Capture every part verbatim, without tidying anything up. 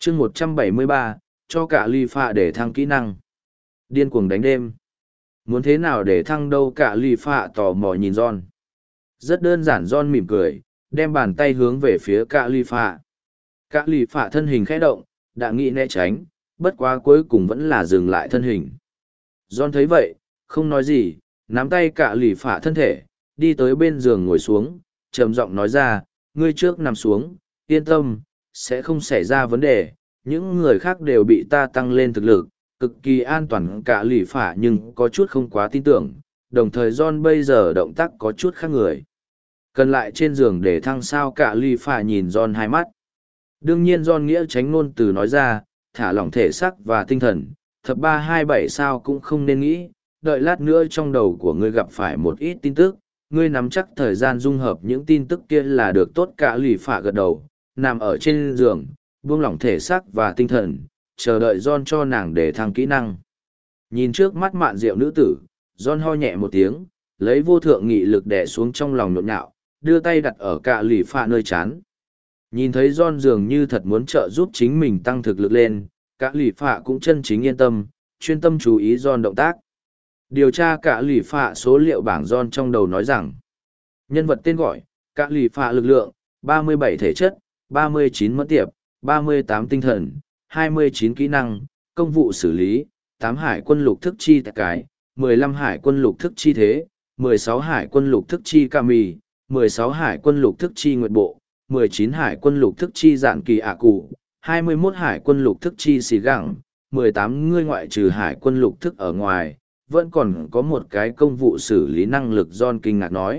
chương một trăm bảy mươi ba, cho cả lì phạ để thăng kỹ năng. Điên cuồng đánh đêm. Muốn thế nào để thăng đâu, cả lì phạ tò mò nhìn John. Rất đơn giản, John mỉm cười, đem bàn tay hướng về phía cả lì phạ. Cả lì phạ thân hình khẽ động, đã nghĩ né tránh, bất quá cuối cùng vẫn là dừng lại thân hình. John thấy vậy, không nói gì, nắm tay cả lì phạ thân thể, đi tới bên giường ngồi xuống, trầm giọng nói ra, ngươi trước nằm xuống, yên tâm, sẽ không xảy ra vấn đề, những người khác đều bị ta tăng lên thực lực, cực kỳ an toàn. Cả lì phạ nhưng có chút không quá tin tưởng, đồng thời John bây giờ động tác có chút khác người. Cần lại trên giường để thăng sao? Cả lì phạ nhìn John hai mắt. Đương nhiên John nghĩa tránh ngôn từ nói ra, thả lỏng thể xác và tinh thần, thập ba hai bảy sao cũng không nên nghĩ, đợi lát nữa trong đầu của ngươi gặp phải một ít tin tức, ngươi nắm chắc thời gian dung hợp những tin tức kia là được tốt. Cả lì phạ gật đầu, nằm ở trên giường, buông lỏng thể xác và tinh thần, chờ đợi John cho nàng để thăng kỹ năng. Nhìn trước mắt mạn diệu nữ tử, John ho nhẹ một tiếng, lấy vô thượng nghị lực đè xuống trong lòng nhộn nhạo, đưa tay đặt ở cả lì phạ nơi chán. Nhìn thấy John dường như thật muốn trợ giúp chính mình tăng thực lực lên, cả lì phạ cũng chân chính yên tâm, chuyên tâm chú ý John động tác. Điều tra cả lì phạ số liệu bảng. John trong đầu nói rằng, nhân vật tên gọi, cả lì phạ lực lượng, ba mươi bảy thể chất, ba mươi chín mẫn tiệp, ba mươi tám tinh thần, hai mươi chín kỹ năng, công vụ xử lý, tám hải quân lục thức chi tại cái, mười lăm hải quân lục thức chi thế, mười sáu hải quân lục thức chi ca mì, mười sáu hải quân lục thức chi nguyệt bộ, mười chín hải quân lục thức chi dạn kỳ ạ cụ, hai mươi mốt hải quân lục thức chi xì gẳng, mười tám ngươi ngoại trừ hải quân lục thức ở ngoài, vẫn còn có một cái công vụ xử lý năng lực. John kinh ngạc nói.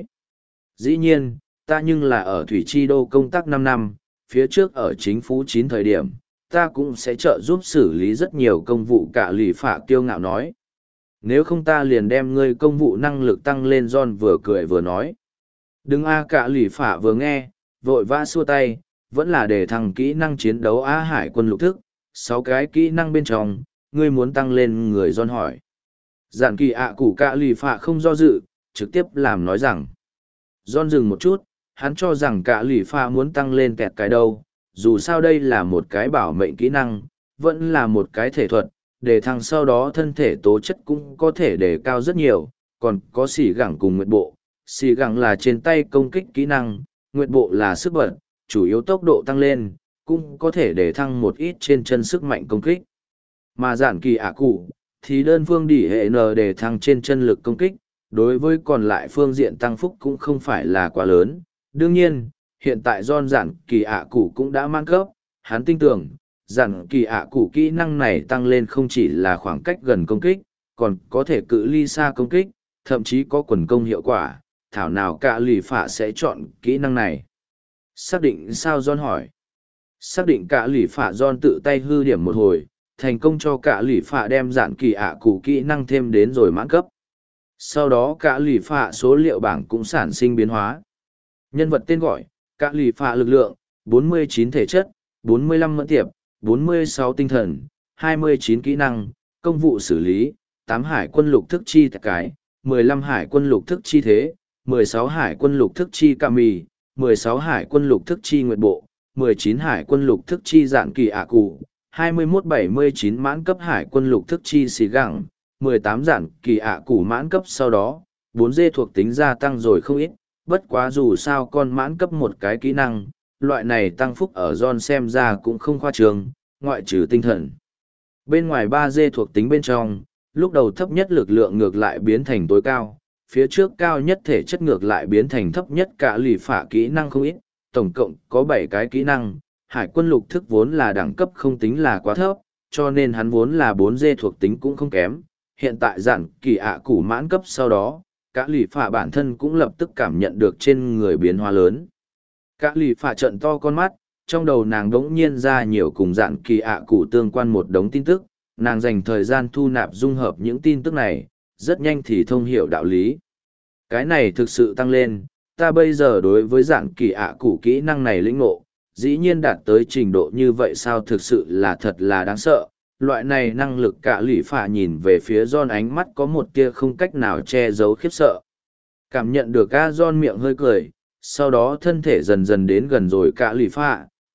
Dĩ nhiên, ta nhưng là ở Thủy Chi Đô công tác năm năm, phía trước ở chính phủ chín thời điểm, ta cũng sẽ trợ giúp xử lý rất nhiều công vụ. Cả lì phạ kiêu ngạo nói. Nếu không ta liền đem ngươi công vụ năng lực tăng lên. John vừa cười vừa nói. Đừng a. Cả lì phạ vừa nghe, vội vã xua tay, vẫn là để thăng kỹ năng chiến đấu á. Hải quân lục thức, sáu cái kỹ năng bên trong, ngươi muốn tăng lên người? John hỏi. Dạn kỳ ạ cụ. Cả lì phạ không do dự, trực tiếp làm nói rằng. John dừng một chút, hắn cho rằng cả lì phạ muốn tăng lên kẹt cái đâu, dù sao đây là một cái bảo mệnh kỹ năng, vẫn là một cái thể thuật, để thăng sau đó thân thể tố chất cũng có thể đề cao rất nhiều, còn có xỉ gẳng cùng nguyệt bộ. Xỉ gẳng là trên tay công kích kỹ năng, nguyệt bộ là sức bật, chủ yếu tốc độ tăng lên, cũng có thể để thăng một ít trên chân sức mạnh công kích. Mà giản kỳ ạ cụ, thì đơn phương đỉ hệ n để thăng trên chân lực công kích, đối với còn lại phương diện tăng phúc cũng không phải là quá lớn. Đương nhiên, hiện tại John giản kỳ ạ cụ cũng đã mang cấp, hắn tin tưởng, giản kỳ ạ cụ kỹ năng này tăng lên không chỉ là khoảng cách gần công kích, còn có thể cự ly xa công kích, thậm chí có quần công hiệu quả. Thảo nào cả lì phạ sẽ chọn kỹ năng này? Xác định sao? John hỏi. Xác định. Cả lì phạ. John tự tay hư điểm một hồi, thành công cho cả lì phạ đem giản kỳ ạ cụ kỹ năng thêm đến rồi mãn cấp. Sau đó cả lì phạ số liệu bảng cũng sản sinh biến hóa. Nhân vật tên gọi, cả lì phạ lực lượng, bốn mươi chín thể chất, bốn mươi lăm mẫn tiệp, bốn mươi sáu tinh thần, hai mươi chín kỹ năng, công vụ xử lý, tám hải quân lục thức chi tại cái, mười lăm hải quân lục thức chi thế, mười sáu hải quân lục thức chi ca mì, mười sáu hải quân lục thức chi nguyệt bộ, mười chín hải quân lục thức chi dạn kỳ ạ cụ, hai mươi mốt bảy mươi chín mãn cấp hải quân lục thức chi xì gẳng, mười tám dạn kỳ ạ cụ mãn cấp. Sau đó, bốn dê thuộc tính gia tăng rồi không ít, bất quá dù sao con mãn cấp một cái kỹ năng, loại này tăng phúc ở John xem ra cũng không khoa trương, ngoại trừ tinh thần. Bên ngoài ba dê thuộc tính bên trong, lúc đầu thấp nhất lực lượng ngược lại biến thành tối cao, phía trước cao nhất thể chất ngược lại biến thành thấp nhất. Cả lì phạ kỹ năng không ít, tổng cộng có bảy cái kỹ năng. Hải quân lục thức vốn là đẳng cấp không tính là quá thấp, cho nên hắn vốn là bốn dê thuộc tính cũng không kém. Hiện tại giản kỳ ạ củ mãn cấp sau đó, cả lì phạ bản thân cũng lập tức cảm nhận được trên người biến hóa lớn. Cả lì phạ trận to con mắt, trong đầu nàng đống nhiên ra nhiều cùng giản kỳ ạ củ tương quan một đống tin tức, nàng dành thời gian thu nạp dung hợp những tin tức này, rất nhanh thì thông hiểu đạo lý. Cái này thực sự tăng lên, ta bây giờ đối với giản kỳ ạ củ kỹ năng này lĩnh ngộ, dĩ nhiên đạt tới trình độ như vậy sao? Thực sự là thật là đáng sợ. Loại này năng lực. Cả lì phạ nhìn về phía John, ánh mắt có một tia không cách nào che giấu khiếp sợ. Cảm nhận được A John miệng hơi cười, sau đó thân thể dần dần đến gần rồi cả lì phạ,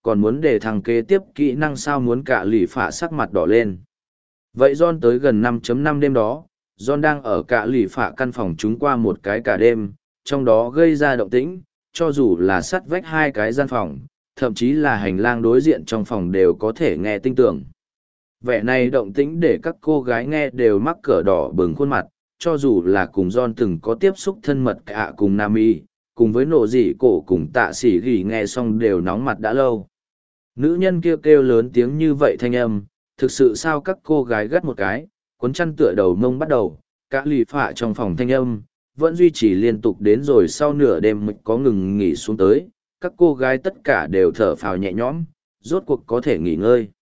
còn muốn để thằng kế tiếp kỹ năng sao muốn cả lì phạ sắc mặt đỏ lên. Vậy John tới gần năm chấm năm đêm đó, John đang ở cả lì phạ căn phòng chúng qua một cái cả đêm, trong đó gây ra động tĩnh, cho dù là sắt vách hai cái gian phòng, thậm chí là hành lang đối diện trong phòng đều có thể nghe tinh tường. Vẻ này động tĩnh để các cô gái nghe đều mắc cỡ đỏ bừng khuôn mặt, cho dù là cùng John từng có tiếp xúc thân mật cả cùng Nami, cùng với nổ dị cổ cùng tạ sĩ gỉ nghe xong đều nóng mặt đã lâu. Nữ nhân kia kêu, kêu lớn tiếng như vậy thanh âm, thực sự sao các cô gái gắt một cái, cuốn chăn tựa đầu mông bắt đầu, cả lì phạ trong phòng thanh âm, vẫn duy trì liên tục đến rồi sau nửa đêm mới có ngừng nghỉ xuống tới, các cô gái tất cả đều thở phào nhẹ nhõm, rốt cuộc có thể nghỉ ngơi.